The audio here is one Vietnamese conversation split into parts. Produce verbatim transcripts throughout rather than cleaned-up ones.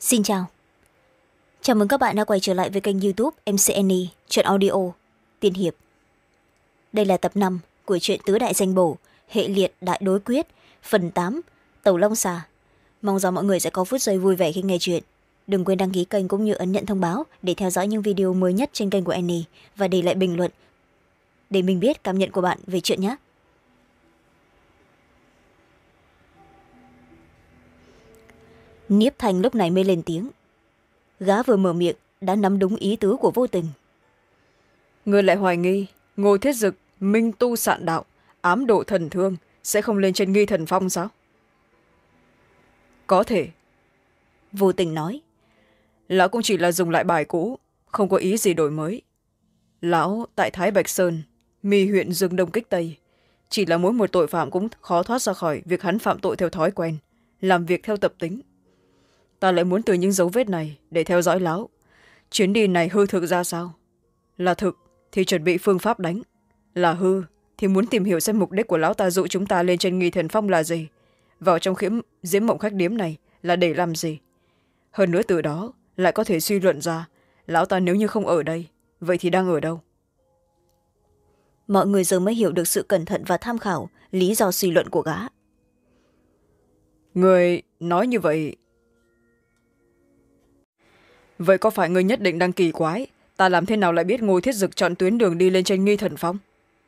Xin chào. Chào mừng các bạn đã quay trở lại với kênh youtube em xê en e truyện audio Tiên Hiệp. Đây là tập năm của truyện Tứ Đại Danh Bổ Hệ Liệt Đại Đối Quyết phần tám Tẩu Long Xà. Mong rằng mọi người sẽ có phút giây vui vẻ khi nghe chuyện. Đừng quên đăng ký kênh cũng như ấn nhận thông báo để theo dõi những video mới nhất trên kênh của Annie và để lại bình luận để mình biết cảm nhận của bạn về chuyện nhé. Niếp Thanh lúc này mới lên tiếng. Gã vừa mở miệng đã nắm đúng ý tứ của Vô Tình. Ngươi lại hoài nghi Ngô Thiết Dực minh tu sạn đạo, ám độ thần thương sẽ không lên trên nghi thần phong sao? Có thể. Vô Tình nói. Lão cũng chỉ là dùng lại bài cũ, không có ý gì đổi mới. Lão tại Thái Bạch Sơn, mi huyện Dương Đông Kích Tây, chỉ là mỗi một tội phạm cũng khó thoát ra khỏi việc hắn phạm tội theo thói quen, làm việc theo tập tính. Ta lại muốn từ những dấu vết này để theo dõi lão. Chuyến đi này hư thực ra sao? Là thực thì chuẩn bị phương pháp đánh. Là hư thì muốn tìm hiểu xem mục đích của lão ta dụ chúng ta lên trên nghi thần phong là gì. Vào trong khiếm diễm mộng khách điếm này là để làm gì. Hơn nữa từ đó lại có thể suy luận ra lão ta nếu như không ở đây, vậy thì đang ở đâu? Mọi người giờ mới hiểu được sự cẩn thận và tham khảo lý do suy luận của gã. Người nói như vậy... Vậy có phải người nhất định đang kỳ quái ta làm thế nào lại biết Ngô Thiết Dực chọn tuyến đường đi lên trên nghi thần phong?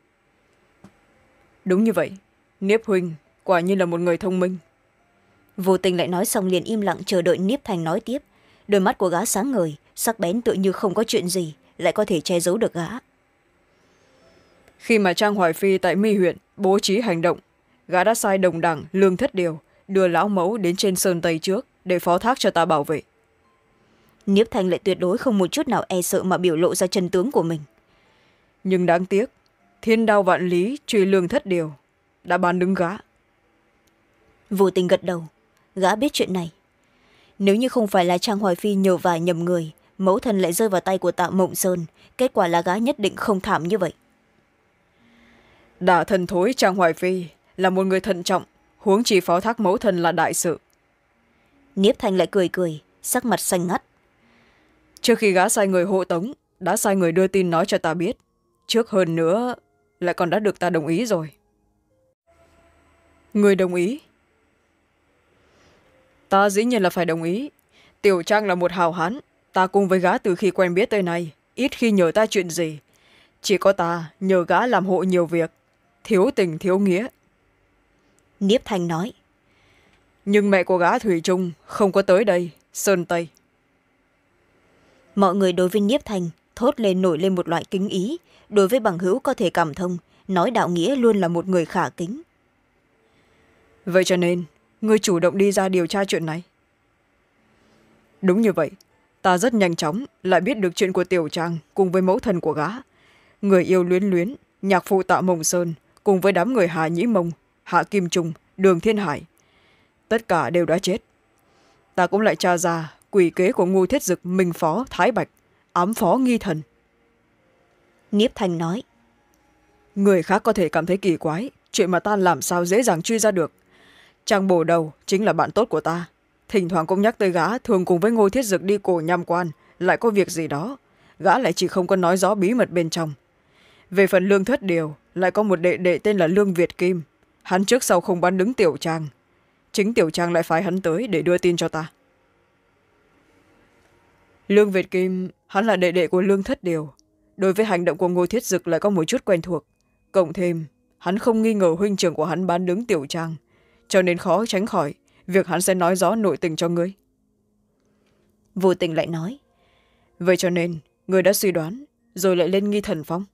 Đúng như vậy, Niếp huynh quả nhiên là một người thông minh. Vô Tình lại nói xong liền im lặng chờ đợi Niếp Thanh nói tiếp. Đôi mắt của gã sáng ngời, sắc bén tựa như không có chuyện gì lại có thể che giấu được gã. Khi mà Trang Hoài Phi tại Mi huyện bố trí hành động, gã đã sai đồng đẳng Lương Thất Điều đưa lão mẫu đến trên sơn Tây trước để phó thác cho ta bảo vệ. Niếp Thanh lại tuyệt đối không một chút nào e sợ mà biểu lộ ra chân tướng của mình. Nhưng đáng tiếc, thiên đao vạn lý truy Lương Thất Điều đã bán đứng gã. Vô Tình gật đầu, gã biết chuyện này. Nếu như không phải là Trang Hoài Phi nhờ vả nhầm người, mẫu thân lại rơi vào tay của Tạ Mộng Sơn, kết quả là gã nhất định không thảm như vậy. Đả thần thối Trang Hoài Phi là một người thận trọng, huống chi phó thác mẫu thân là đại sự. Niếp Thanh lại cười cười, sắc mặt xanh ngắt. Trước khi gã sai người hộ tống, đã sai người đưa tin nói cho ta biết. Trước hơn nữa, lại còn đã được ta đồng ý rồi. Người đồng ý? Ta dĩ nhiên là phải đồng ý. Tiểu Trang là một hào hán, ta cùng với gã từ khi quen biết tới nay, ít khi nhờ ta chuyện gì. Chỉ có ta nhờ gã làm hộ nhiều việc, thiếu tình thiếu nghĩa. Niếp Thanh nói. Nhưng mẹ của gã Thủy Trung không có tới đây, Sơn Tây. Mọi người đối với Niếp Thanh thốt lên nổi lên một loại kính ý. Đối với bằng hữu có thể cảm thông, nói đạo nghĩa luôn là một người khả kính. Vậy cho nên, ngươi chủ động đi ra điều tra chuyện này. Đúng như vậy, ta rất nhanh chóng lại biết được chuyện của Tiểu Trang cùng với mẫu thân của gã. Người yêu luyến luyến, nhạc phụ Tạ Mộng Sơn cùng với đám người Hà Nhĩ Mông, Hạ Kim Trung, Đường Thiên Hải. Tất cả đều đã chết. Ta cũng lại tra ra quỷ kế của Ngô Thiết Dực minh phó Thái Bạch, ám phó nghi thần. Niếp Thanh nói. Người khác có thể cảm thấy kỳ quái, chuyện mà ta làm sao dễ dàng truy ra được. Trang bổ đầu chính là bạn tốt của ta, thỉnh thoảng cũng nhắc tới gã thường cùng với Ngô Thiết Dực đi cổ nham quan, lại có việc gì đó, gã lại chỉ không có nói rõ bí mật bên trong. Về phần Lương Thất Điều, lại có một đệ đệ tên là Lương Việt Kim, hắn trước sau không bán đứng Tiểu Trang, chính Tiểu Trang lại phái hắn tới để đưa tin cho ta. Lương Việt Kim, hắn là đệ đệ của Lương Thất Điều, đối với hành động của Ngô Thiết Dực lại có một chút quen thuộc, cộng thêm hắn không nghi ngờ huynh trưởng của hắn bán đứng Tiểu Trang, cho nên khó tránh khỏi việc hắn sẽ nói rõ nội tình cho ngươi. Vô Tình lại nói. Vậy cho nên ngươi đã suy đoán rồi lại lên nghi thần phong.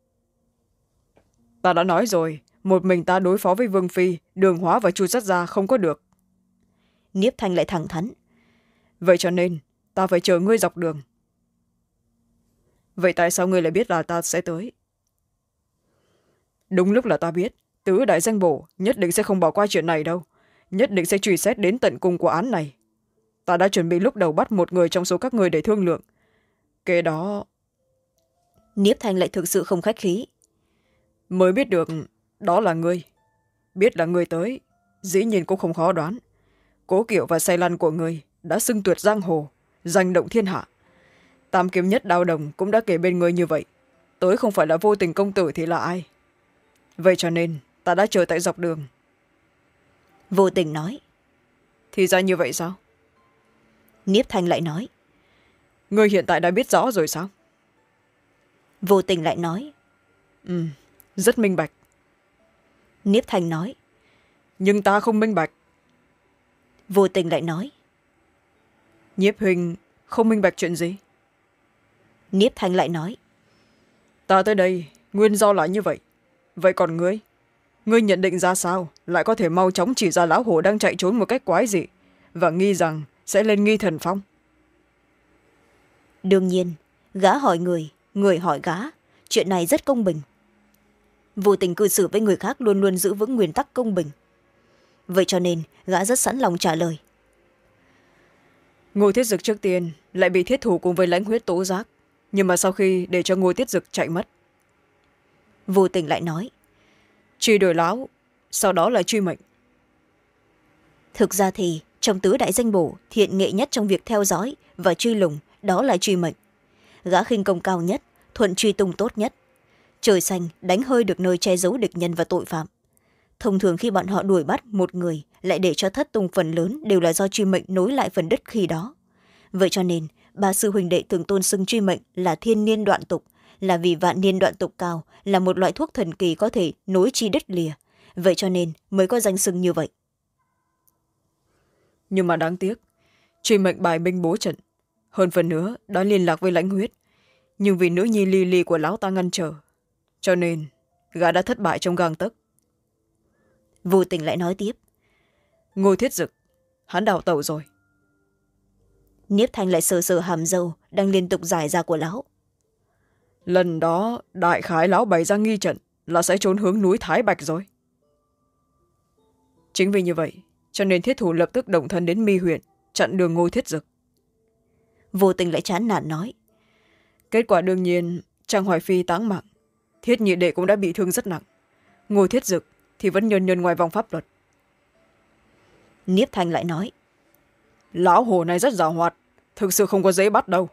Ta đã nói rồi, một mình ta đối phó với Vương Phi, Đường Hóa và Chu Sát Gia không có được. Niếp Thanh lại thẳng thắn. Vậy cho nên ta phải chờ ngươi dọc đường. Vậy tại sao ngươi lại biết là ta sẽ tới? Đúng lúc là ta biết Tứ Đại Danh Bổ nhất định sẽ không bỏ qua chuyện này đâu, nhất định sẽ truy xét đến tận cùng của án này. Ta đã chuẩn bị lúc đầu bắt một người trong số các người để thương lượng. Kế đó... Niếp Thanh lại thực sự không khách khí. Mới biết được đó là ngươi. Biết là ngươi tới, dĩ nhiên cũng không khó đoán. Cố Kiệu và Say Lăn của ngươi đã xưng tuyệt giang hồ, danh động thiên hạ. Tam kiếm nhất đao đồng cũng đã kể bên người như vậy, tới không phải là Vô Tình công tử thì là ai? Vậy cho nên ta đã chờ tại dọc đường. Vô Tình nói. Thì ra như vậy sao? Niếp Thanh lại nói. Ngươi hiện tại đã biết rõ rồi sao? Vô Tình lại nói. Ừ, rất minh bạch. Niếp Thanh nói. Nhưng ta không minh bạch. Vô Tình lại nói. Nhiếp huynh không minh bạch chuyện gì? Niếp Thanh lại nói. Ta tới đây nguyên do là như vậy. Vậy còn ngươi? Ngươi nhận định ra sao lại có thể mau chóng chỉ ra lão hổ đang chạy trốn một cách quái dị và nghi rằng sẽ lên nghi thần phong? Đương nhiên, gã hỏi người, người hỏi gã. Chuyện này rất công bình. Vô Tình cư xử với người khác luôn luôn giữ vững nguyên tắc công bình. Vậy cho nên gã rất sẵn lòng trả lời. Ngô Thiết Dực trước tiên lại bị thiết thủ cùng với Lãnh Huyết tố giác, nhưng mà sau khi để cho Ngô Thiết Dực chạy mất. Vô Tình lại nói. Truy đuổi lão, sau đó là truy mệnh. Thực ra thì trong tứ đại danh bổ, thiện nghệ nhất trong việc theo dõi và truy lùng đó là truy mệnh. Gã khinh công cao nhất, thuận truy tung tốt nhất. Trời xanh đánh hơi được nơi che giấu địch nhân và tội phạm. Thông thường khi bọn họ đuổi bắt một người lại để cho thất tung, phần lớn đều là do truy mệnh nối lại phần đất khi đó. Vậy cho nên ba sư huynh đệ thường tôn xưng truy mệnh là thiên niên đoạn tục, là vì vạn niên đoạn tục cao là một loại thuốc thần kỳ có thể nối chi đứt lìa. Vậy cho nên mới có danh xưng như vậy. Nhưng mà đáng tiếc, truy mệnh bài binh bố trận, hơn phần nữa đã liên lạc với Lãnh Huyết, nhưng vì nữ nhi Ly Ly của lão ta ngăn trở, cho nên gã đã thất bại trong gang tấc. Vô Tình lại nói tiếp. Ngô Thiết Dực, hắn đào tẩu rồi. Niếp Thanh lại sờ sờ hàm râu đang liên tục giải ra của lão. Lần đó đại khái lão bày ra nghi trận là sẽ trốn hướng núi Thái Bạch rồi. Chính vì như vậy cho nên thiết thủ lập tức động thân đến Mi huyện chặn đường Ngô Thiết Dực. Vô Tình lại chán nản nói. Kết quả đương nhiên Trang Hoài Phi táng mạng, Thiết nhị đệ cũng đã bị thương rất nặng. Ngô Thiết Dực thì vẫn nhân nhân ngoài vòng pháp luật. Niếp Thanh lại nói. Lão hồ này rất giàu hoạt, thực sự không có dễ bắt đâu.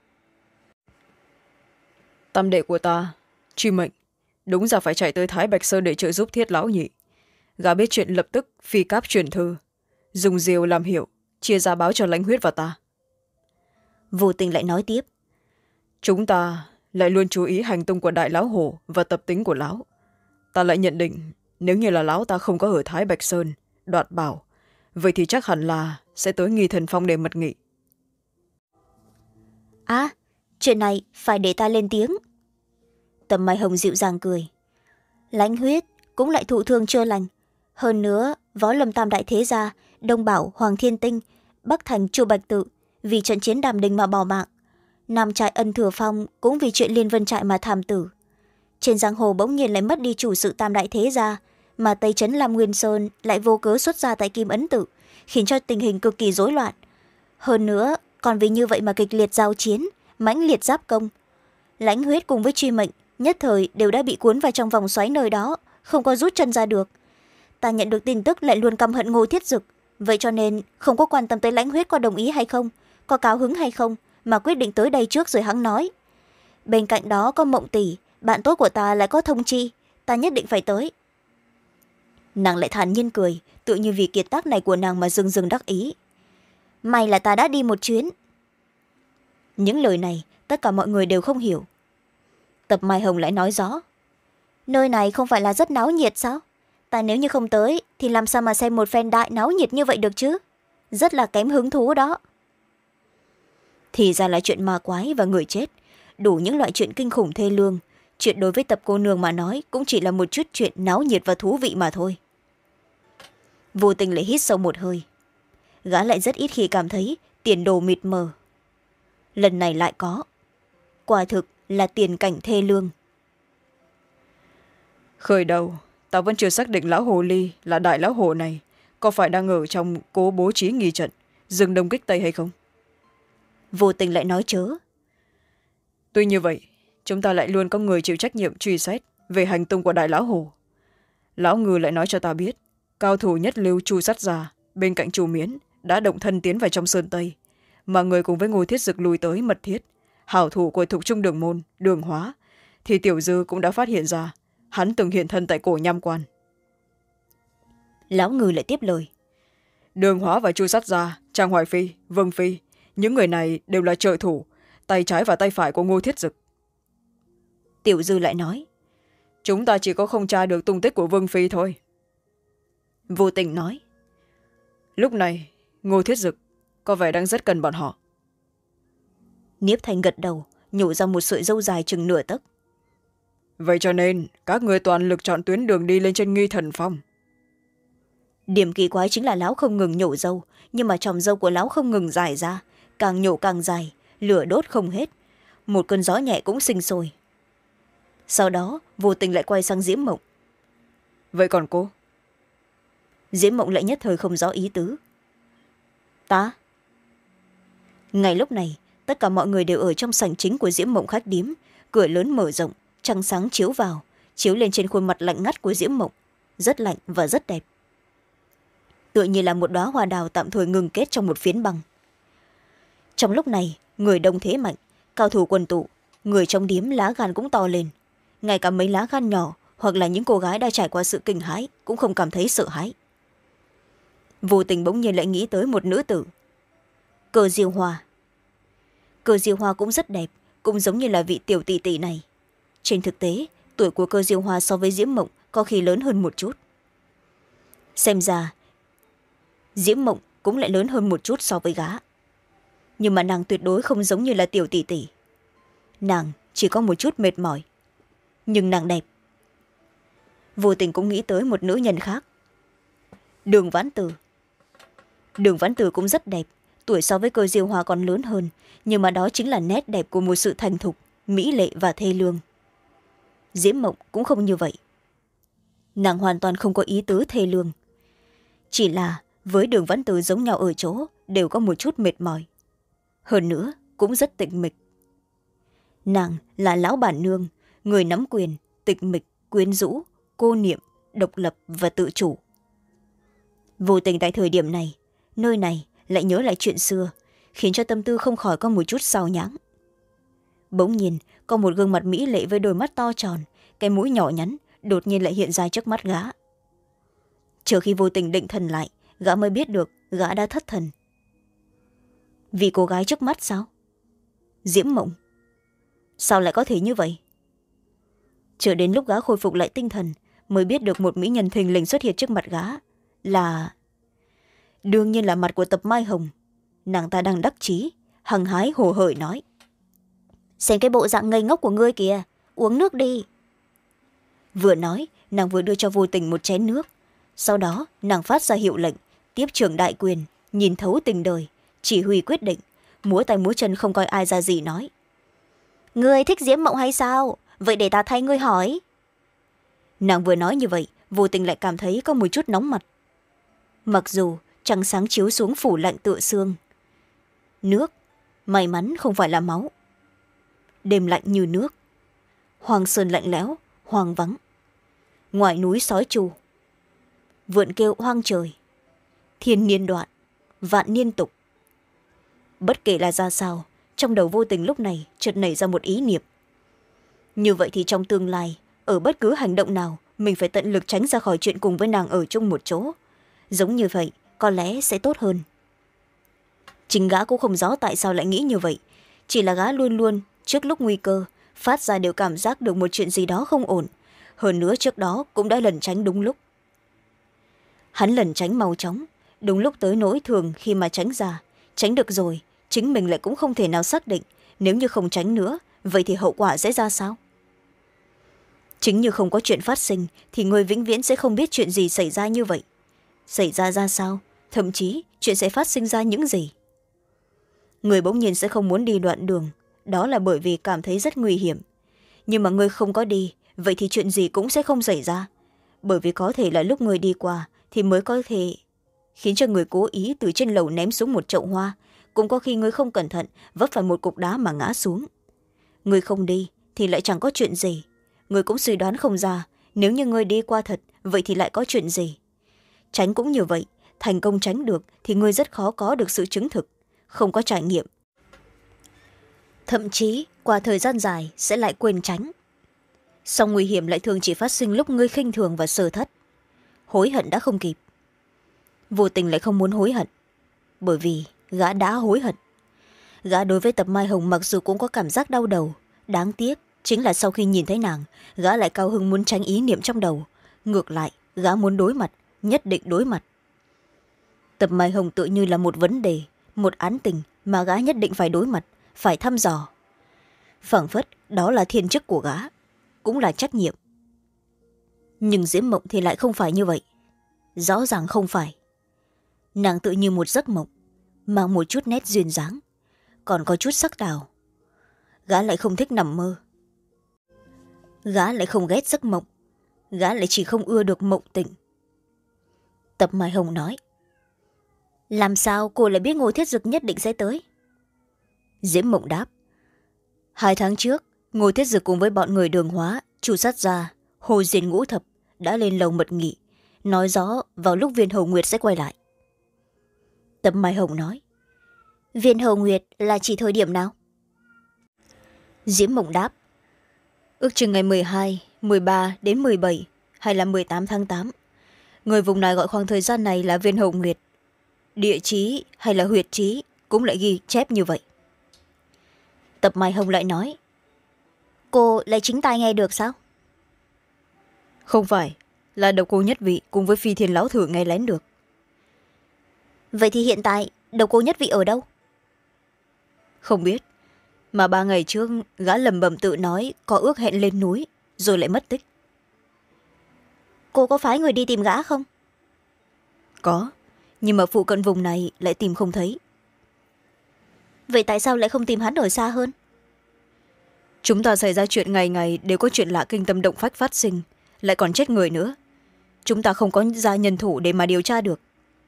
Tam đệ của ta, truy mệnh, đúng ra phải chạy tới Thái Bạch Sơn để trợ giúp Thiết lão nhị. Gã biết chuyện lập tức phi cáp truyền thư, dùng diều làm hiệu, chia ra báo cho Lãnh Huyết và ta. Vô Tình lại nói tiếp. Chúng ta lại luôn chú ý hành tung của đại lão hổ và tập tính của lão. Ta lại nhận định nếu như là lão ta không có ở Thái Bạch Sơn đoạt bảo, vậy thì chắc hẳn là sẽ tới nghi thần phong để mật nghị. À, chuyện này phải để ta lên tiếng. Tầm Mai Hồng dịu dàng cười. Lãnh Huyết cũng lại thụ thương chưa lành. Hơn nữa, Võ Lâm Tam đại thế gia, Đông Bảo, Hoàng Thiên Tinh, Bắc Thành, Chu Bạch Tự vì trận chiến Đàm Đình mà bỏ mạng. Nam trại Ân Thừa Phong cũng vì chuyện Liên Vân trại mà thảm tử. Trên giang hồ bỗng nhiên lại mất đi chủ sự Tam đại thế gia, mà Tây Trấn Lam Nguyên Sơn lại vô cớ xuất ra tại Kim Ấn Tự, khiến cho tình hình cực kỳ rối loạn. Hơn nữa, còn vì như vậy mà kịch liệt giao chiến, mãnh liệt giáp công. Lãnh Huyết cùng với truy mệnh nhất thời đều đã bị cuốn vào trong vòng xoáy nơi đó, không có rút chân ra được. Ta nhận được tin tức lại luôn căm hận Ngô Thiết Dực, vậy cho nên không có quan tâm tới Lãnh Huyết có đồng ý hay không, có cao hứng hay không, mà quyết định tới đây trước rồi hắn nói. Bên cạnh đó có Mộng tỷ, bạn tốt của ta lại có thông chi, ta nhất định phải tới. Nàng lại thản nhiên cười, tự như vì kiệt tác này của nàng mà dưng dưng đắc ý. May là ta đã đi một chuyến. Những lời này tất cả mọi người đều không hiểu. Tập Mai Hồng lại nói rõ. Nơi này không phải là rất náo nhiệt sao? Ta nếu như không tới thì làm sao mà xem một phen đại náo nhiệt như vậy được chứ? Rất là kém hứng thú đó. Thì ra là chuyện ma quái và người chết, đủ những loại chuyện kinh khủng thê lương. Chuyện đối với Tập cô nương mà nói cũng chỉ là một chút chuyện náo nhiệt và thú vị mà thôi. Vô Tình lại hít sâu một hơi. Gã lại rất ít khi cảm thấy tiền đồ mịt mờ. Lần này lại có. Quả thực là tiền cảnh thê lương. Khởi đầu, ta vẫn chưa xác định lão hồ ly là đại lão hồ này có phải đang ở trong cố bố trí nghi trận rừng Đông Kích Tây hay không. Vô Tình lại nói chớ. Tuy như vậy, chúng ta lại luôn có người chịu trách nhiệm truy xét về hành tung của đại lão hồ. Lão Ngư lại nói cho ta biết, cao thủ nhất lưu Chu Sát Già bên cạnh Chu Miễn đã động thân tiến vào trong sơn tây, mà người cùng với Ngô Thiết Dực lùi tới mật thiết, hảo thủ của Thục Trung Đường Môn, Đường Hóa, thì tiểu dư cũng đã phát hiện ra hắn từng hiện thân tại cổ Nham Quan. Lão Ngư lại tiếp lời. Đường Hóa và Chu Sát Gia, Trang Hoài Phi, Vương Phi, những người này đều là trợ thủ, tay trái và tay phải của Ngô Thiết Dực. Tiểu dư lại nói. Chúng ta chỉ có không tra được tung tích của Vương Phi thôi. Vô Tình nói. Lúc này Ngô Thiết Dực có vẻ đang rất cần bọn họ. Niếp Thanh gật đầu, nhổ ra một sợi râu dài chừng nửa tấc. Vậy cho nên các người toàn lực chọn tuyến đường đi lên trên Nghi Thần Phong. Điểm kỳ quái chính là lão không ngừng nhổ râu, nhưng mà chòm râu của lão không ngừng dài ra, càng nhổ càng dài, lửa đốt không hết. Một cơn gió nhẹ cũng sinh sôi. Sau đó Vô Tình lại quay sang Diễm Mộng. Vậy còn cô? Diễm Mộng lại nhất thời không rõ ý tứ. Ta? Ngay lúc này tất cả mọi người đều ở trong sảnh chính của Diễm Mộng khách điếm, cửa lớn mở rộng, trăng sáng chiếu vào, chiếu lên trên khuôn mặt lạnh ngắt của Diễm Mộng, rất lạnh và rất đẹp, tựa như là một đóa hoa đào tạm thời ngừng kết trong một phiến băng. Trong lúc này người đông thế mạnh, cao thủ quần tụ, người trong điếm lá gan cũng to lên, ngay cả mấy lá gan nhỏ hoặc là những cô gái đã trải qua sự kinh hãi cũng không cảm thấy sợ hãi. Vô Tình bỗng nhiên lại nghĩ tới một nữ tử, Cơ Diêu Hoa. Cơ Diêu Hoa cũng rất đẹp, cũng giống như là vị tiểu tỷ tỷ này. Trên thực tế tuổi của Cơ Diêu Hoa so với Diễm Mộng có khi lớn hơn một chút. Xem ra Diễm Mộng cũng lại lớn hơn một chút so với gã, nhưng mà nàng tuyệt đối không giống như là tiểu tỷ tỷ. Nàng chỉ có một chút mệt mỏi, nhưng nàng đẹp. Vô Tình cũng nghĩ tới một nữ nhân khác, Đường Vãn Từ. Đường Vãn Từ cũng rất đẹp, tuổi so với Cơ Diêu Hoa còn lớn hơn, nhưng mà đó chính là nét đẹp của một sự thành thục, mỹ lệ và thê lương. Diễm Mộng cũng không như vậy, nàng hoàn toàn không có ý tứ thê lương, chỉ là với Đường Vãn Từ giống nhau ở chỗ đều có một chút mệt mỏi, hơn nữa cũng rất tịch mịch. Nàng là lão bản nương, người nắm quyền, tịch mịch, quyến rũ, cô niệm, độc lập và tự chủ. Vô Tình tại thời điểm này, nơi này lại nhớ lại chuyện xưa, khiến cho tâm tư không khỏi có một chút sao nhãng. Bỗng nhiên có một gương mặt mỹ lệ với đôi mắt to tròn, cái mũi nhỏ nhắn đột nhiên lại hiện ra trước mắt gã. Chờ khi Vô Tình định thần lại, gã mới biết được gã đã thất thần. Vì cô gái trước mắt sao? Diễm Mộng? Sao lại có thể như vậy? Chờ đến lúc gã khôi phục lại tinh thần mới biết được một mỹ nhân thình lình xuất hiện trước mặt gã là... đương nhiên là mặt của Tập Mai Hồng. Nàng ta đang đắc chí, hăng hái hồ hởi nói. Xem cái bộ dạng ngây ngốc của ngươi kìa, uống nước đi. Vừa nói nàng vừa đưa cho Vô Tình một chén nước, sau đó nàng phát ra hiệu lệnh, tiếp trưởng đại quyền, nhìn thấu tình đời, chỉ huy quyết định, múa tay múa chân không coi ai ra gì nói. Ngươi thích Diễm Mộng hay sao? Vậy để ta thay ngươi hỏi. Nàng vừa nói như vậy, Vô Tình lại cảm thấy có một chút nóng mặt. Mặc dù trăng sáng chiếu xuống phủ lạnh tựa xương, nước may mắn không phải là máu. Đêm lạnh như nước, hoang sơn lạnh lẽo, hoang vắng, ngoài núi sói trù, vượn kêu hoang trời, thiên niên đoạn, vạn niên tục. Bất kể là ra sao, trong đầu Vô Tình lúc này chợt nảy ra một ý niệm. Như vậy thì trong tương lai, ở bất cứ hành động nào, mình phải tận lực tránh ra khỏi chuyện cùng với nàng ở chung một chỗ. Giống như vậy có lẽ sẽ tốt hơn. Chính gã cũng không rõ tại sao lại nghĩ như vậy, chỉ là gã luôn luôn trước lúc nguy cơ phát ra đều cảm giác được một chuyện gì đó không ổn, hơn nữa trước đó cũng đã lẩn tránh đúng lúc. Hắn lẩn tránh mau chóng, đúng lúc tới nỗi thường khi mà tránh ra, tránh được rồi chính mình lại cũng không thể nào xác định nếu như không tránh nữa vậy thì hậu quả sẽ ra sao. Chính như không có chuyện phát sinh thì người vĩnh viễn sẽ không biết chuyện gì xảy ra như vậy, xảy ra ra sao, thậm chí chuyện sẽ phát sinh ra những gì. Người bỗng nhiên sẽ không muốn đi đoạn đường, đó là bởi vì cảm thấy rất nguy hiểm, nhưng mà người không có đi vậy thì chuyện gì cũng sẽ không xảy ra, bởi vì có thể là lúc người đi qua thì mới có thể khiến cho người cố ý từ trên lầu ném xuống một chậu hoa, cũng có khi người không cẩn thận vấp phải một cục đá mà ngã xuống. Người không đi thì lại chẳng có chuyện gì, người cũng suy đoán không ra nếu như người đi qua thật vậy thì lại có chuyện gì. Tránh cũng như vậy, thành công tránh được thì ngươi rất khó có được sự chứng thực, không có trải nghiệm, thậm chí qua thời gian dài sẽ lại quên tránh. Song nguy hiểm lại thường chỉ phát sinh lúc ngươi khinh thường và sơ thất, hối hận đã không kịp. Vô Tình lại không muốn hối hận, bởi vì gã đã hối hận. Gã đối với Tập Mai Hồng mặc dù cũng có cảm giác đau đầu, đáng tiếc chính là sau khi nhìn thấy nàng, gã lại cao hứng muốn tránh ý niệm trong đầu. Ngược lại, gã muốn đối mặt, nhất định đối mặt. Tập Mai Hồng tự như là một vấn đề, một án tình mà gã nhất định phải đối mặt, phải thăm dò. Phảng phất đó là thiên chức của gã, cũng là trách nhiệm. Nhưng Diễm Mộng thì lại không phải như vậy. Rõ ràng không phải. Nàng tự như một giấc mộng, mang một chút nét duyên dáng, còn có chút sắc tào. Gã lại không thích nằm mơ. Gã lại không ghét giấc mộng. Gã lại chỉ không ưa được mộng tỉnh. Tập Mai Hồng nói, làm sao cô lại biết Ngô Thiết Dực nhất định sẽ tới? Diễm Mộng đáp, hai tháng trước Ngô Thiết Dực cùng với bọn người Đường Hóa, Chu Sát Gia, Hồ Diên Ngũ Thập đã lên lầu mật nghị, nói rõ vào lúc Viên Hầu Nguyệt sẽ quay lại. Tập Mai Hồng nói, Viên Hầu Nguyệt là chỉ thời điểm nào? Diễm Mộng đáp, ước chừng ngày mười hai, mười ba đến mười bảy hay là mười tám tháng tám. Người vùng này gọi khoảng thời gian này là Viên Hầu Nguyệt. Địa chí hay là huyệt chí cũng lại ghi chép như vậy. Tập Mai Hồng lại nói, cô lại chính tai nghe được sao? Không phải, là Độc Cô Nhất Vị cùng với Phi Thiên Lão Thử nghe lén được. Vậy thì hiện tại Độc Cô Nhất Vị ở đâu? Không biết, mà ba ngày trước gã lầm bầm tự nói có ước hẹn lên núi, rồi lại mất tích. Cô có phái người đi tìm gã không? Có, nhưng mà phụ cận vùng này lại tìm không thấy. Vậy tại sao lại không tìm hắn ở xa hơn? Chúng ta xảy ra chuyện ngày ngày đều có chuyện lạ kinh tâm động phách phát sinh, lại còn chết người nữa. Chúng ta không có ra nhân thủ để mà điều tra được.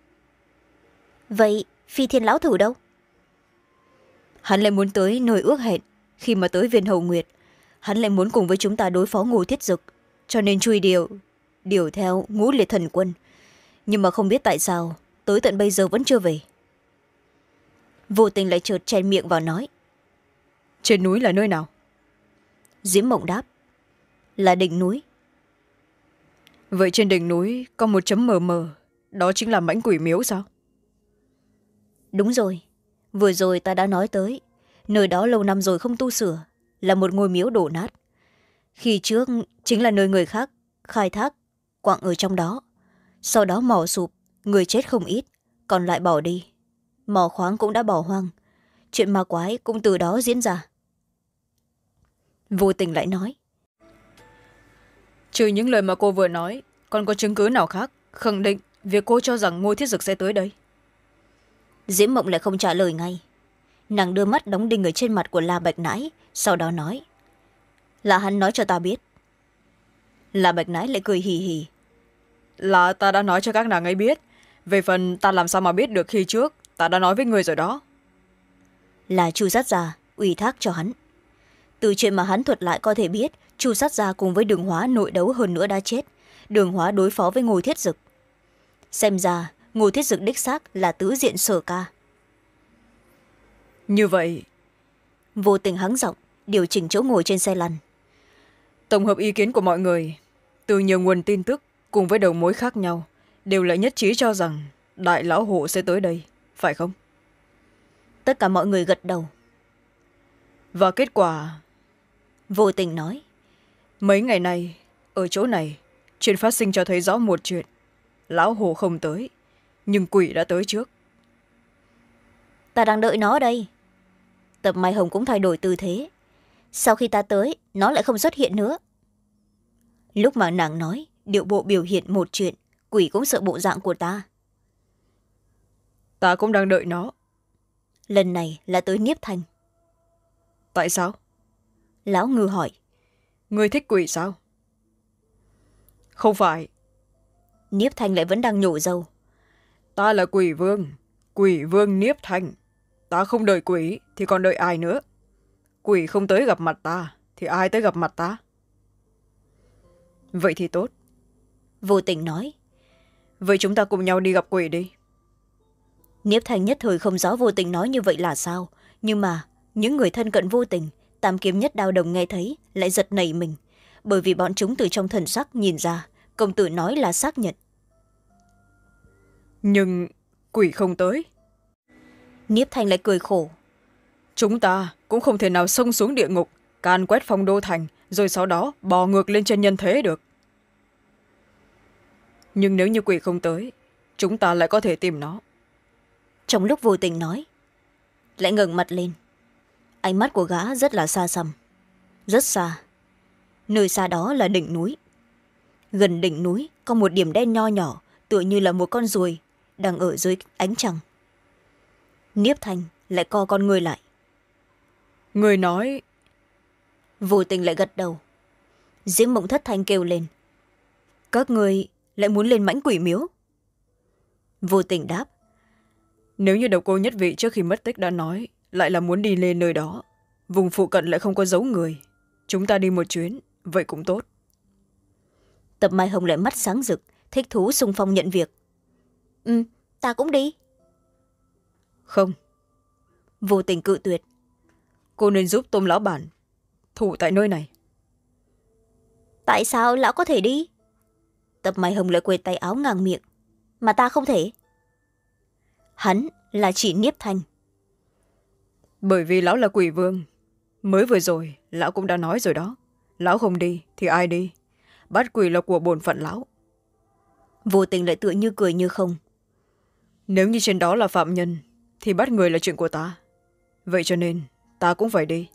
Vậy Phi Thiên Lão Thử đâu? Hắn lại muốn tới nơi ước hẹn. Khi mà tới Viên Hầu Nguyệt, hắn lại muốn cùng với chúng ta đối phó Ngô Thiết Dực, cho nên truy điều điều theo Ngũ Liệt Thần Quân. Nhưng mà không biết tại sao tới tận bây giờ vẫn chưa về. Vô Tình lại chợt chen miệng vào nói, trên núi là nơi nào? Diễm Mộng đáp, là đỉnh núi. Vậy trên đỉnh núi có một chấm mờ mờ, đó chính là Mãnh Quỷ Miếu sao? Đúng rồi, vừa rồi ta đã nói tới, nơi đó lâu năm rồi không tu sửa, là một ngôi miếu đổ nát. Khi trước chính là nơi người khác khai thác quặng ở trong đó, sau đó mỏ sụp, người chết không ít, còn lại bỏ đi. Mỏ khoáng cũng đã bỏ hoang, chuyện ma quái cũng từ đó diễn ra. Vô Tình lại nói, trừ những lời mà cô vừa nói, còn có chứng cứ nào khác khẳng định việc cô cho rằng Ngô Thiết Dực sẽ tới đây? Diễm Mộng lại không trả lời ngay. Nàng đưa mắt đóng đinh ở trên mặt của La Bạch Nãi, sau đó nói, là hắn nói cho ta biết. La Bạch Nãi lại cười hì hì, là ta đã nói cho các nàng ấy biết. Về phần ta làm sao mà biết được khi trước ta đã nói với người rồi đó. Là Chu Sát Gia ủy thác cho hắn. Từ chuyện mà hắn thuật lại có thể biết Chu Sát Gia cùng với Đường Hóa nội đấu hơn nữa đã chết. Đường Hóa đối phó với Ngô Thiết Dực. Xem ra Ngô Thiết Dực đích xác là tứ diện Sở Ca. Như vậy, Vô Tình hắng giọng điều chỉnh chỗ ngồi trên xe lăn. Tổng hợp ý kiến của mọi người từ nhiều nguồn tin tức cùng với đầu mối khác nhau đều lại nhất trí cho rằng Đại Lão Hộ sẽ tới đây, phải không? Tất cả mọi người gật đầu. Và kết quả, Vô Tình nói, mấy ngày nay ở chỗ này chuyện phát sinh cho thấy rõ một chuyện. Lão Hồ không tới, nhưng quỷ đã tới trước. Ta đang đợi nó đây. Tập Mai Hồng cũng thay đổi tư thế. Sau khi ta tới, nó lại không xuất hiện nữa. Lúc mà nàng nói, điệu bộ biểu hiện một chuyện, quỷ cũng sợ bộ dạng của ta. Ta cũng đang đợi nó. Lần này là tới Niếp Thanh. Tại sao? Lão Ngư hỏi. Ngươi thích quỷ sao? Không phải. Niếp Thanh lại vẫn đang nhổ dâu. Ta là quỷ vương, quỷ vương Niếp Thanh. Ta không đợi quỷ thì còn đợi ai nữa? Quỷ không tới gặp mặt ta thì ai tới gặp mặt ta? Vậy thì tốt. Vô Tình nói, vậy chúng ta cùng nhau đi gặp quỷ đi. Niếp Thanh nhất thời không rõ Vô Tình nói như vậy là sao, nhưng mà những người thân cận Vô Tình, Tam Kiếm Nhất Đao Đồng nghe thấy lại giật nảy mình, bởi vì bọn chúng từ trong thần sắc nhìn ra công tử nói là xác nhận. Nhưng quỷ không tới. Niếp Thanh lại cười khổ. Chúng ta cũng không thể nào xông xuống địa ngục, can quét phong đô thành, rồi sau đó bò ngược lên trên nhân thế được. Nhưng nếu như quỷ không tới, chúng ta lại có thể tìm nó. Trong lúc Vô Tình nói, lại ngẩng mặt lên. Ánh mắt của gã rất là xa xăm, rất xa. Nơi xa đó là đỉnh núi. Gần đỉnh núi có một điểm đen nho nhỏ, tựa như là một con ruồi đang ở dưới ánh trăng. Niếp Thanh lại co con người lại. Người nói. Vô Tình lại gật đầu. Diễm Mộng thất thanh kêu lên. Các người lại muốn lên mãnh quỷ miếu? Vô Tình đáp. Nếu như Độc Cô Nhất Vị trước khi mất tích đã nói lại là muốn đi lên nơi đó, vùng phụ cận lại không có dấu người, chúng ta đi một chuyến vậy cũng tốt. Tập Mai Hồng lại mắt sáng rực, thích thú xung phong nhận việc. Ừ, ta cũng đi. Không. Vô Tình cự tuyệt. Cô nên giúp Tôm lão bản thủ tại nơi này. Tại sao lão có thể đi? Tập Mai Hồng lại quệt tay áo ngang miệng. Mà ta không thể. Hắn là chỉ Niếp Thanh. Bởi vì lão là quỷ vương. Mới vừa rồi lão cũng đã nói rồi đó, lão không đi thì ai đi? Bắt quỷ là của bổn phận lão. Vô Tình lại tựa như cười như không. Nếu như trên đó là phạm nhân thì bắt người là chuyện của ta, vậy cho nên ta cũng phải đi.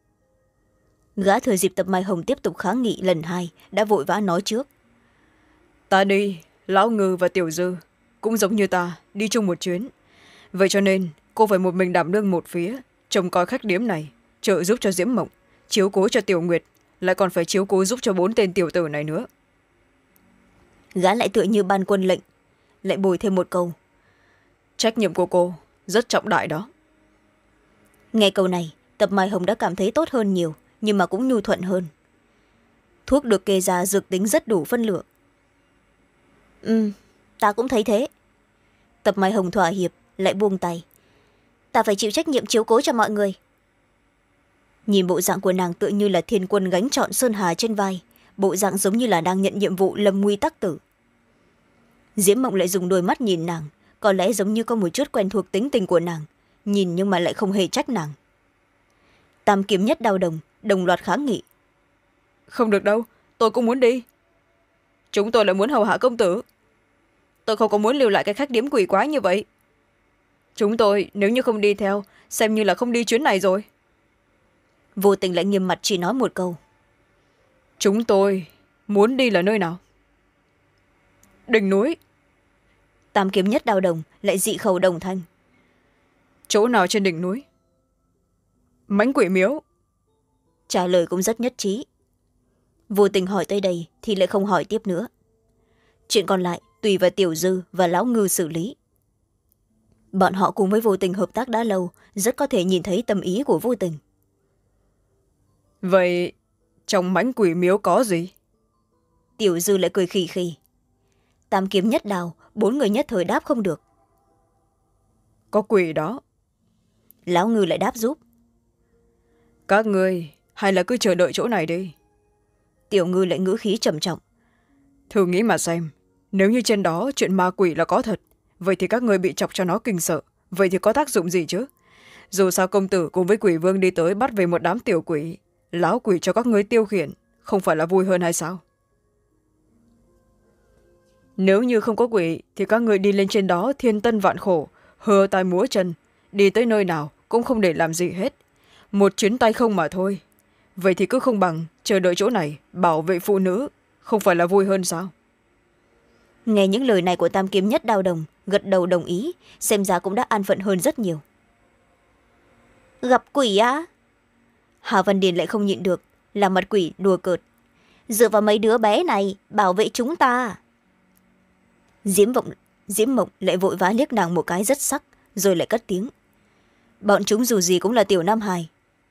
Gã thừa dịp Tập Mai Hồng tiếp tục kháng nghị lần hai đã vội vã nói trước. Ta đi, lão Ngư và Tiểu Dư cũng giống như ta đi chung một chuyến, vậy cho nên cô phải một mình đảm đương một phía, trông coi khách điếm này, trợ giúp cho Diễm Mộng, chiếu cố cho Tiểu Nguyệt, lại còn phải chiếu cố giúp cho bốn tên tiểu tử này nữa. Gã lại tựa như ban quân lệnh, lại bồi thêm một câu. Trách nhiệm của cô rất trọng đại đó. Nghe câu này, Tập Mai Hồng đã cảm thấy tốt hơn nhiều, nhưng mà cũng nhu thuận hơn. Thuốc được kê ra dược tính rất đủ phân lượng. Ừ, ta cũng thấy thế. Tập Mai Hồng thỏa hiệp, lại buông tay. Ta phải chịu trách nhiệm chiếu cố cho mọi người. Nhìn bộ dạng của nàng tựa như là thiên quân gánh trọn sơn hà trên vai, bộ dạng giống như là đang nhận nhiệm vụ lâm nguy tắc tử. Diễm Mộng lại dùng đôi mắt nhìn nàng, có lẽ giống như có một chút quen thuộc tính tình của nàng, nhìn nhưng mà lại không hề trách nàng. Tam Kiếm Nhất Đao Đồng đồng loạt kháng nghị. Không được đâu, tôi cũng muốn đi. Chúng tôi lại muốn hầu hạ công tử. Tôi không có muốn lưu lại cái khách điếm quỷ quái như vậy. Chúng tôi nếu như không đi theo, xem như là không đi chuyến này rồi. Vô Tình lại nghiêm mặt chỉ nói một câu. Chúng tôi muốn đi là nơi nào? Đỉnh núi. Tam Kiếm Nhất Đao Đồng lại dị khẩu đồng thanh. Chỗ nào trên đỉnh núi? Mãnh quỷ miếu. Trả lời cũng rất nhất trí. Vô Tình hỏi tới đây thì lại không hỏi tiếp nữa. Chuyện còn lại tùy vào Tiểu Dư và Lão Ngư xử lý. Bọn họ cùng với Vô Tình hợp tác đã lâu, rất có thể nhìn thấy tâm ý của Vô Tình. Vậy trong mãnh quỷ miếu có gì? Tiểu Dư lại cười khì khì. Tam Kiếm Nhất Đao, bốn người nhất thời đáp không được. Có quỷ đó. Lão Ngư lại đáp giúp. Các người hay là cứ chờ đợi chỗ này đi. Tiểu Ngư lại ngữ khí trầm trọng. Thử nghĩ mà xem, nếu như trên đó chuyện ma quỷ là có thật, vậy thì các người bị chọc cho nó kinh sợ, vậy thì có tác dụng gì chứ? Dù sao công tử cùng với quỷ vương đi tới bắt về một đám tiểu quỷ, lão quỷ cho các người tiêu khiển, không phải là vui hơn hay sao? Nếu như không có quỷ thì các người đi lên trên đó thiên tân vạn khổ, hơ tai múa chân, đi tới nơi nào cũng không để làm gì hết, một chuyến tay không mà thôi. Vậy thì cứ không bằng chờ đợi chỗ này bảo vệ phụ nữ, không phải là vui hơn sao? Nghe những lời này của Tam Kiếm Nhất Đao Đồng, gật đầu đồng ý, xem ra cũng đã an phận hơn rất nhiều. Gặp quỷ á? Hà Văn Điền lại không nhịn được, làm mặt quỷ đùa cợt. Dựa vào mấy đứa bé này bảo vệ chúng ta. Diễm Vọng, Diễm Mộng lại vội vã liếc nàng một cái rất sắc, rồi lại cất tiếng. Bọn chúng dù gì cũng là tiểu nam hài.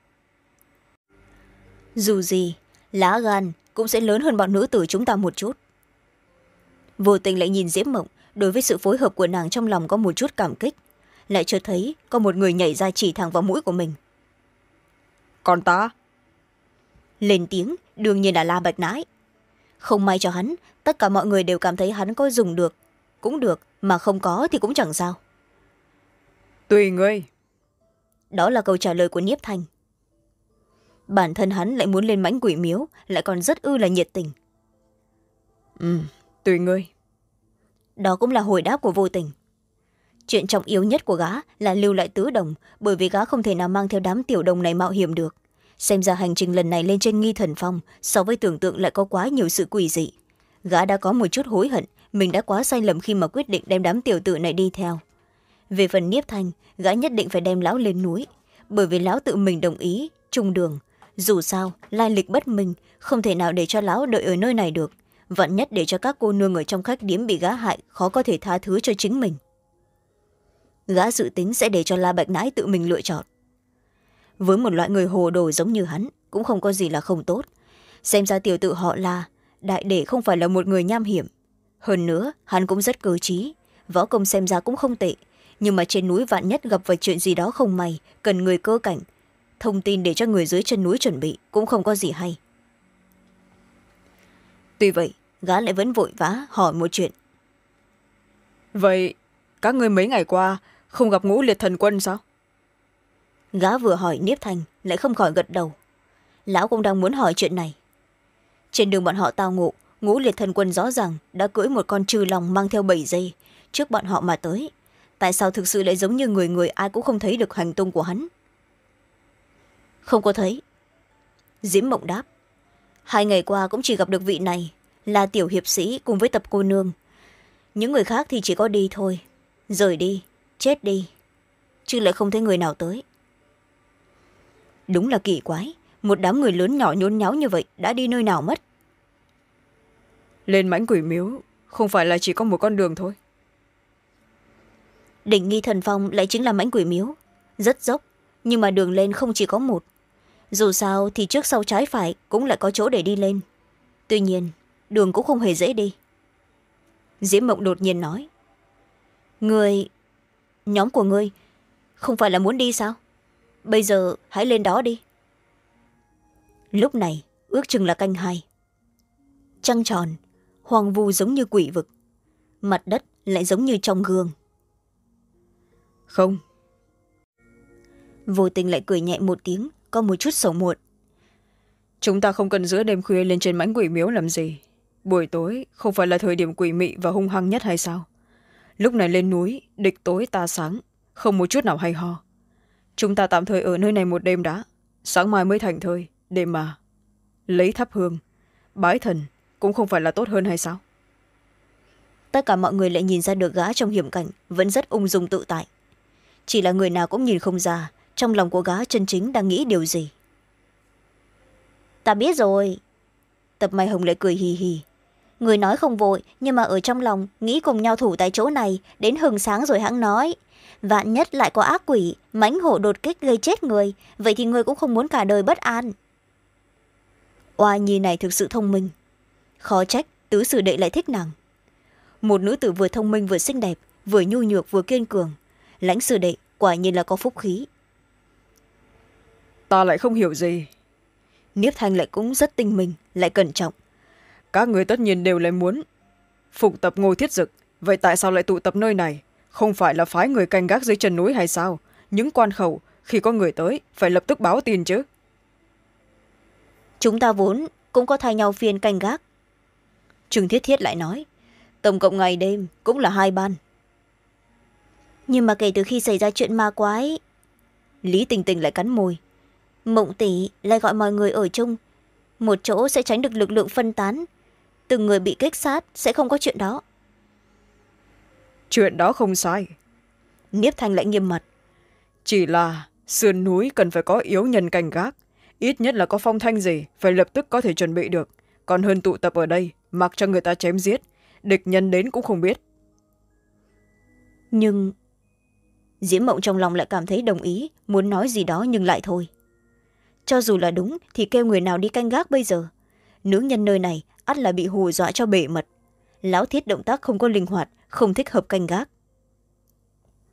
Dù gì, lá gan cũng sẽ lớn hơn bọn nữ tử chúng ta một chút. Vô Tình lại nhìn Diễm Mộng, đối với sự phối hợp của nàng trong lòng có một chút cảm kích. lại chợt thấy có một người nhảy ra chỉ thẳng vào mũi của mình. Còn ta? Lên tiếng đương nhiên là La Bạch Nãi. Không may cho hắn, tất cả mọi người đều cảm thấy hắn có dùng được cũng được, mà không có thì cũng chẳng sao. Tùy ngươi. Đó là câu trả lời của Niếp Thanh. Bản thân hắn lại muốn lên mãnh quỷ miếu, lại còn rất ư là nhiệt tình. Ừ, tùy ngươi. Đó cũng là hồi đáp của Vô Tình. Chuyện trọng yếu nhất của gã là lưu lại tứ đồng, bởi vì gã không thể nào mang theo đám tiểu đồng này mạo hiểm được. Xem ra hành trình lần này lên trên Nghi Thần Phong so với tưởng tượng lại có quá nhiều sự quỷ dị. Gã đã có một chút hối hận, mình đã quá sai lầm khi mà quyết định đem đám tiểu tử này đi theo. Về phần Niếp Thanh, gã nhất định phải đem lão lên núi, bởi vì lão tự mình đồng ý chung đường. Dù sao lai lịch bất minh, không thể nào để cho lão đợi ở nơi này được, vạn nhất để cho các cô nương ở trong khách điếm bị gã hại, khó có thể tha thứ cho chính mình. Gã dự tính sẽ để cho La Bạch Nãi tự mình lựa chọn. Với một loại người hồ đồ giống như hắn, cũng không có gì là không tốt. Xem ra tiểu tự họ La, đại đệ không phải là một người nham hiểm. Hơn nữa hắn cũng rất cơ trí, võ công xem ra cũng không tệ, nhưng mà trên núi vạn nhất gặp phải chuyện gì đó không may, cần người cơ cảnh, thông tin để cho người dưới chân núi chuẩn bị cũng không có gì hay. Tuy vậy gã lại vẫn vội vã hỏi một chuyện. Vậy các ngươi mấy ngày qua không gặp Ngũ Liệt Thần Quân sao? Gã vừa hỏi Niếp Thanh lại không khỏi gật đầu. Lão cũng đang muốn hỏi chuyện này. Trên đường bọn họ tao ngộ, Ngũ Liệt Thần Quân rõ ràng đã cưỡi một con trư lòng mang theo bảy dây trước bọn họ mà tới. Tại sao thực sự lại giống như người người ai cũng không thấy được hành tung của hắn? Không có thấy. Diễm Mộng đáp. Hai ngày qua cũng chỉ gặp được vị này, là tiểu hiệp sĩ cùng với tập cô nương. Những người khác thì chỉ có đi thôi, rời đi, chết đi, chứ lại không thấy người nào tới. Đúng là kỳ quái, một đám người lớn nhỏ nhốn nháo như vậy đã đi nơi nào mất? Lên mãnh quỷ miếu không phải là chỉ có một con đường thôi. Đỉnh Nghi Thần Phong lại chính là mãnh quỷ miếu, rất dốc, nhưng mà đường lên không chỉ có một. Dù sao thì trước sau trái phải cũng lại có chỗ để đi lên. Tuy nhiên đường cũng không hề dễ đi. Diễm Mộng đột nhiên nói. Người, nhóm của ngươi không phải là muốn đi sao? Bây giờ hãy lên đó đi. Lúc này ước chừng là canh hai. Trăng tròn, hoang vu giống như quỷ vực, mặt đất lại giống như trong gương. Không. Vô Tình lại cười nhẹ một tiếng, có một chút sầu muộn. Chúng ta không cần giữa đêm khuya lên trên mãnh quỷ miếu làm gì. Buổi tối không phải là thời điểm quỷ mị và hung hăng nhất hay sao? Lúc này lên núi, địch tối ta sáng, không một chút nào hay ho. Chúng ta tạm thời ở nơi này một đêm đã, sáng mai mới thành thơi, đêm mà. Lấy thắp hương, bái thần cũng không phải là tốt hơn hay sao? Tất cả mọi người lại nhìn ra được gã trong hiểm cảnh vẫn rất ung dung tự tại. Chỉ là người nào cũng nhìn không ra trong lòng của gã chân chính đang nghĩ điều gì. Ta biết rồi. Tập Mai Hồng lại cười hì hì. Người nói không vội, nhưng mà ở trong lòng nghĩ cùng nhau thủ tại chỗ này đến hừng sáng rồi hãng nói. Vạn nhất lại có ác quỷ mãnh hổ đột kích gây chết người, vậy thì người cũng không muốn cả đời bất an. Oa Nhi này thực sự thông minh, khó trách tứ sử đệ lại thích nàng. Một nữ tử vừa thông minh vừa xinh đẹp, vừa nhu nhược vừa kiên cường, lãnh sử đệ quả nhiên là có phúc khí. Ta lại không hiểu gì. Niếp Thanh lại cũng rất tinh minh, lại cẩn trọng. Các người tất nhiên đều lại muốn phục tập Ngô Thiết Dực, vậy tại sao lại tụ tập nơi này? Không phải là phái người canh gác dưới chân núi hay sao? Những quan khẩu khi có người tới phải lập tức báo tin chứ. Chúng ta vốn cũng có thay nhau phiên canh gác. Trương Thiết Thiết lại nói. Tổng cộng ngày đêm cũng là hai ban. Nhưng mà kể từ khi xảy ra chuyện ma quái, Lý Tình Tình lại cắn môi. Mộng tỷ lại gọi mọi người ở chung một chỗ sẽ tránh được lực lượng phân tán. Từng người bị kích sát sẽ không có chuyện đó. Chuyện đó không sai. Niếp Thanh lại nghiêm mặt. Chỉ là sườn núi cần phải có yếu nhân canh gác, ít nhất là có phong thanh gì phải lập tức có thể chuẩn bị được, còn hơn tụ tập ở đây mặc cho người ta chém giết, địch nhân đến cũng không biết. Nhưng Diễm Mộng trong lòng lại cảm thấy đồng ý, muốn nói gì đó nhưng lại thôi. Cho dù là đúng thì kêu người nào đi canh gác bây giờ? Nữ nhân nơi này ắt là bị hù dọa cho bể mật. Lão Thiết động tác không có linh hoạt, không thích hợp canh gác.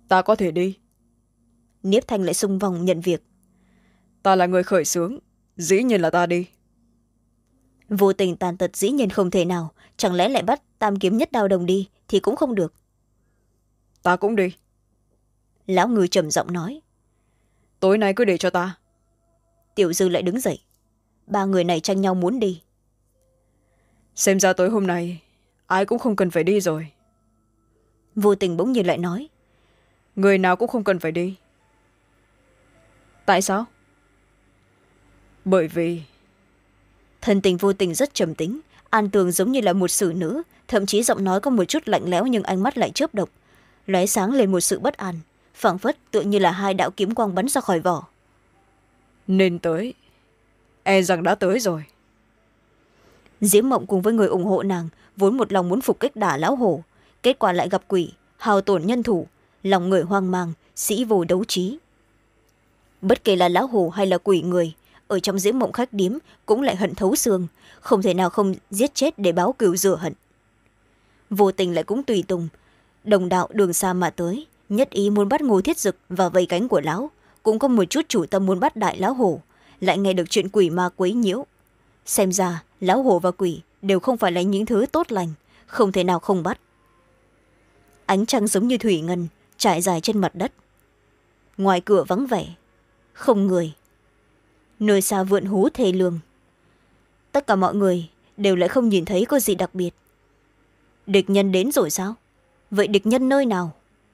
ta có thể đi. Niếp Thanh lại xung vòng nhận việc. Ta là người khởi xướng, dĩ nhiên là ta đi. Vô Tình tàn tật dĩ nhiên không thể nào, chẳng lẽ lại bắt Tam Kiếm Nhất Đao Đồng đi thì cũng không được. Ta cũng đi. Lão Ngư trầm giọng nói. Tối nay cứ để cho ta. Tiểu Dư lại đứng dậy. Ba người này tranh nhau muốn đi. Xem ra tối hôm nay ai cũng không cần phải đi rồi. Vô Tình bỗng nhiên lại nói. Người nào cũng không cần phải đi. Tại sao? Bởi vì Thân tình Vô Tình rất trầm tính, An Tường giống như là một xử nữ, thậm chí giọng nói có một chút lạnh lẽo nhưng ánh mắt lại chớp động, lóe sáng lên một sự bất an, phảng phất tựa như là hai đạo kiếm quang bắn ra khỏi vỏ. Nên tới, e rằng đã tới rồi. Diễm Mộng cùng với người ủng hộ nàng vốn một lòng muốn phục kích đả lão hổ, kết quả lại gặp quỷ, hao tổn nhân thủ, lòng người hoang mang, sĩ vô đấu trí. Bất kể là lão hổ hay là quỷ người, ở trong Diễm Mộng khách điếm cũng lại hận thấu xương, không thể nào không giết chết để báo cừu rửa hận. Vô Tình lại cũng tùy tùng, đồng đạo đường xa mà tới, nhất ý muốn bắt Ngô Thiết Dực vào vây cánh của lão, cũng có một chút chủ tâm muốn bắt đại lão hổ, lại nghe được chuyện quỷ ma quấy nhiễu. Xem ra lão hổ và quỷ đều không phải là những thứ tốt lành, không thể nào không bắt. Ánh trăng giống như thủy ngân trải dài trên mặt đất. Ngoài cửa vắng vẻ, không người. Nơi xa vượn hú thê lương. Tất cả mọi người đều lại không nhìn thấy có gì đặc biệt. Địch nhân đến rồi sao? Vậy địch nhân nơi nào?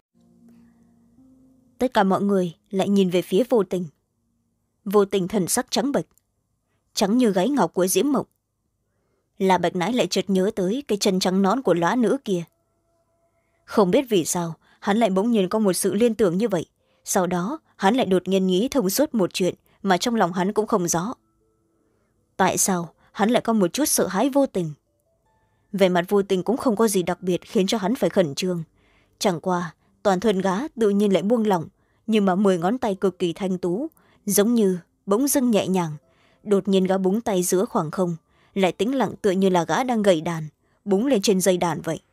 Tất cả mọi người lại nhìn về phía Vô Tình. Vô Tình thần sắc trắng bệch, trắng như gáy ngọc của Diễm Mộng. Là Bạch Nãi lại chợt nhớ tới cái chân trắng nón của lóa nữ kia. Không biết vì sao hắn lại bỗng nhiên có một sự liên tưởng như vậy. Sau đó hắn lại đột nhiên nghĩ thông suốt một chuyện mà trong lòng hắn cũng không rõ. Tại sao hắn lại có một chút sợ hãi Vô Tình? Về mặt Vô Tình cũng không có gì đặc biệt khiến cho hắn phải khẩn trương. Chẳng qua toàn thân gã tự nhiên lại buông lỏng, nhưng mà mười ngón tay cực kỳ thanh tú, giống như bỗng dưng nhẹ nhàng. Đột nhiên gã búng tay giữa khoảng không, lại tĩnh lặng tựa như là gã đang gảy đàn, búng lên trên dây đàn vậy.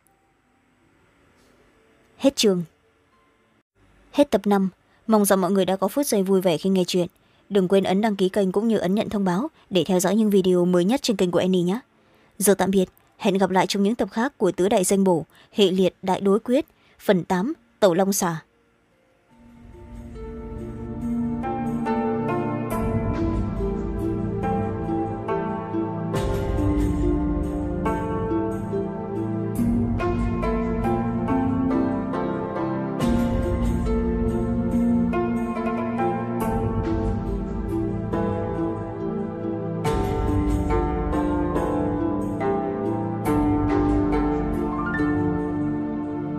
Hết chương. Hết tập năm. Mong rằng mọi người đã có phút giây vui vẻ khi nghe chuyện. Đừng quên ấn đăng ký kênh cũng như ấn nhận thông báo để theo dõi những video mới nhất trên kênh của Annie nhé. Giờ tạm biệt, hẹn gặp lại trong những tập khác của Tứ Đại Danh Bổ, Hệ Liệt Đại Đối Quyết, phần tám, Tẩu Long Xà.